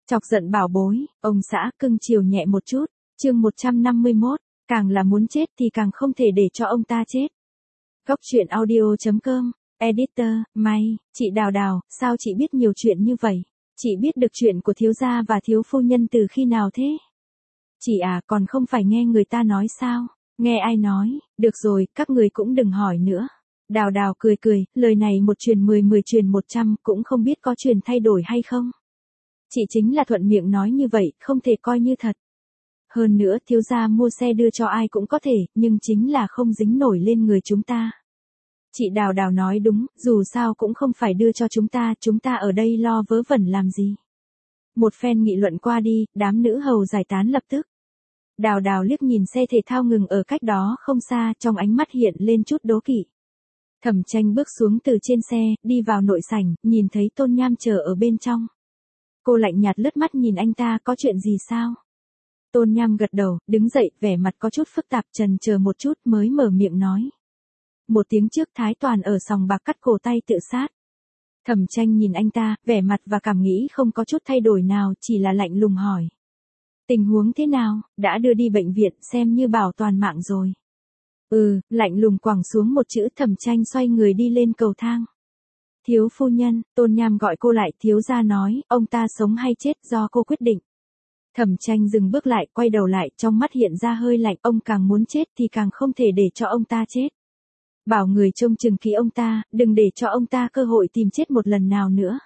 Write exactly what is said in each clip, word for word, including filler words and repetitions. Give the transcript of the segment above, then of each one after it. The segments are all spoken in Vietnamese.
Chọc giận bảo bối, ông xã cưng chiều nhẹ một chút, chương một trăm năm mươi mốt, càng là muốn chết thì càng không thể để cho ông ta chết. Góc truyện audio chấm com, editor, May, chị Đào Đào, sao chị biết nhiều chuyện như vậy? Chị biết được chuyện của thiếu gia và thiếu phu nhân từ khi nào thế? Chị à, còn không phải nghe người ta nói sao? Nghe ai nói, được rồi, các người cũng đừng hỏi nữa. Đào Đào cười cười, lời này một truyền mười mười truyền một trăm, cũng không biết có truyền thay đổi hay không. Chị chính là thuận miệng nói như vậy, không thể coi như thật. Hơn nữa, thiếu gia mua xe đưa cho ai cũng có thể, nhưng chính là không dính nổi lên người chúng ta. Chị Đào Đào nói đúng, dù sao cũng không phải đưa cho chúng ta, chúng ta ở đây lo vớ vẩn làm gì. Một phen nghị luận qua đi, đám nữ hầu giải tán lập tức. Đào Đào liếc nhìn xe thể thao ngừng ở cách đó không xa, trong ánh mắt hiện lên chút đố kỵ. Thẩm Tranh bước xuống từ trên xe, đi vào nội sảnh, nhìn thấy Tôn Nham chờ ở bên trong. Cô lạnh nhạt lướt mắt nhìn anh ta, có chuyện gì sao? Tôn Nham gật đầu, đứng dậy, vẻ mặt có chút phức tạp, chần chờ một chút mới mở miệng nói. Một tiếng trước Thái Toàn ở sòng bạc cắt cổ tay tự sát. Thẩm Tranh nhìn anh ta, vẻ mặt và cảm nghĩ không có chút thay đổi nào, chỉ là lạnh lùng hỏi. Tình huống thế nào, đã đưa đi bệnh viện, xem như bảo toàn mạng rồi. Ừ, lạnh lùng quẳng xuống một chữ. Thẩm Tranh xoay người đi lên cầu thang. Thiếu phu nhân, Tôn Nham gọi cô lại, thiếu gia nói, ông ta sống hay chết do cô quyết định. Thẩm Tranh dừng bước lại, quay đầu lại, trong mắt hiện ra hơi lạnh, ông càng muốn chết thì càng không thể để cho ông ta chết. Bảo người trông chừng kỹ ông ta, đừng để cho ông ta cơ hội tìm chết một lần nào nữa.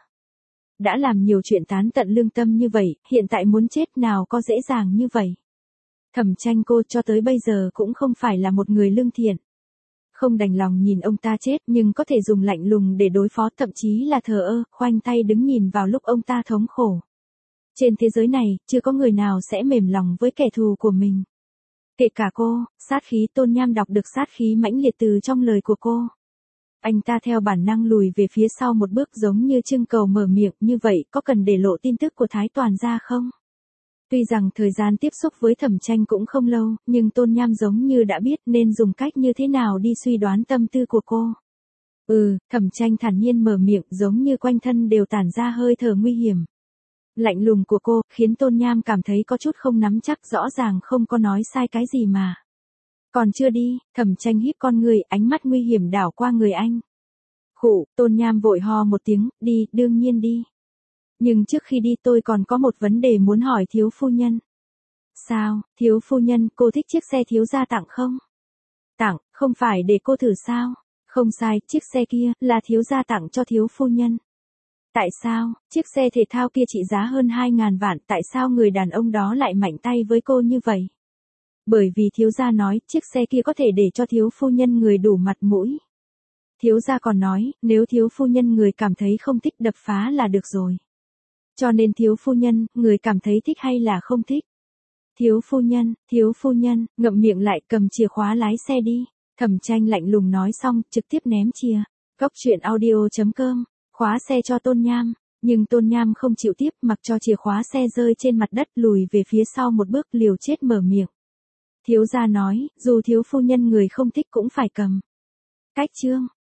Đã làm nhiều chuyện tán tận lương tâm như vậy, hiện tại muốn chết nào có dễ dàng như vậy. Thẩm Tranh cô cho tới bây giờ cũng không phải là một người lương thiện. Không đành lòng nhìn ông ta chết nhưng có thể dùng lạnh lùng để đối phó, thậm chí là thờ ơ, khoanh tay đứng nhìn vào lúc ông ta thống khổ. Trên thế giới này, chưa có người nào sẽ mềm lòng với kẻ thù của mình. Kể cả cô. Sát khí. Tôn Nham đọc được sát khí mãnh liệt từ trong lời của cô. Anh ta theo bản năng lùi về phía sau một bước, giống như trưng cầu mở miệng, như vậy có cần để lộ tin tức của Thái Toàn ra không? Tuy rằng thời gian tiếp xúc với Thẩm Tranh cũng không lâu, nhưng Tôn Nham giống như đã biết nên dùng cách như thế nào đi suy đoán tâm tư của cô. Ừ, Thẩm Tranh thản nhiên mở miệng, giống như quanh thân đều tản ra hơi thở nguy hiểm. Lạnh lùng của cô, khiến Tôn Nham cảm thấy có chút không nắm chắc, rõ ràng không có nói sai cái gì mà. Còn chưa đi, Thẩm Tranh híp con người, ánh mắt nguy hiểm đảo qua người anh. Khụ, Tôn Nham vội ho một tiếng, đi, đương nhiên đi. Nhưng trước khi đi tôi còn có một vấn đề muốn hỏi thiếu phu nhân. Sao, thiếu phu nhân, cô thích chiếc xe thiếu gia tặng không? Tặng, không phải để cô thử sao? Không sai, chiếc xe kia, là thiếu gia tặng cho thiếu phu nhân. Tại sao, chiếc xe thể thao kia trị giá hơn hai ngàn vạn, tại sao người đàn ông đó lại mạnh tay với cô như vậy? Bởi vì thiếu gia nói, chiếc xe kia có thể để cho thiếu phu nhân người đủ mặt mũi. Thiếu gia còn nói, nếu thiếu phu nhân người cảm thấy không thích đập phá là được rồi. Cho nên thiếu phu nhân, người cảm thấy thích hay là không thích? Thiếu phu nhân, thiếu phu nhân, ngậm miệng lại, cầm chìa khóa lái xe đi. Thẩm Tranh lạnh lùng nói xong, trực tiếp ném chìa. Góc truyện audio chấm com, khóa xe cho Tôn Nham. Nhưng Tôn Nham không chịu tiếp, mặc cho chìa khóa xe rơi trên mặt đất, lùi về phía sau một bước, liều chết mở miệng. Thiếu gia nói, dù thiếu phu nhân người không thích cũng phải cầm. Cách chương.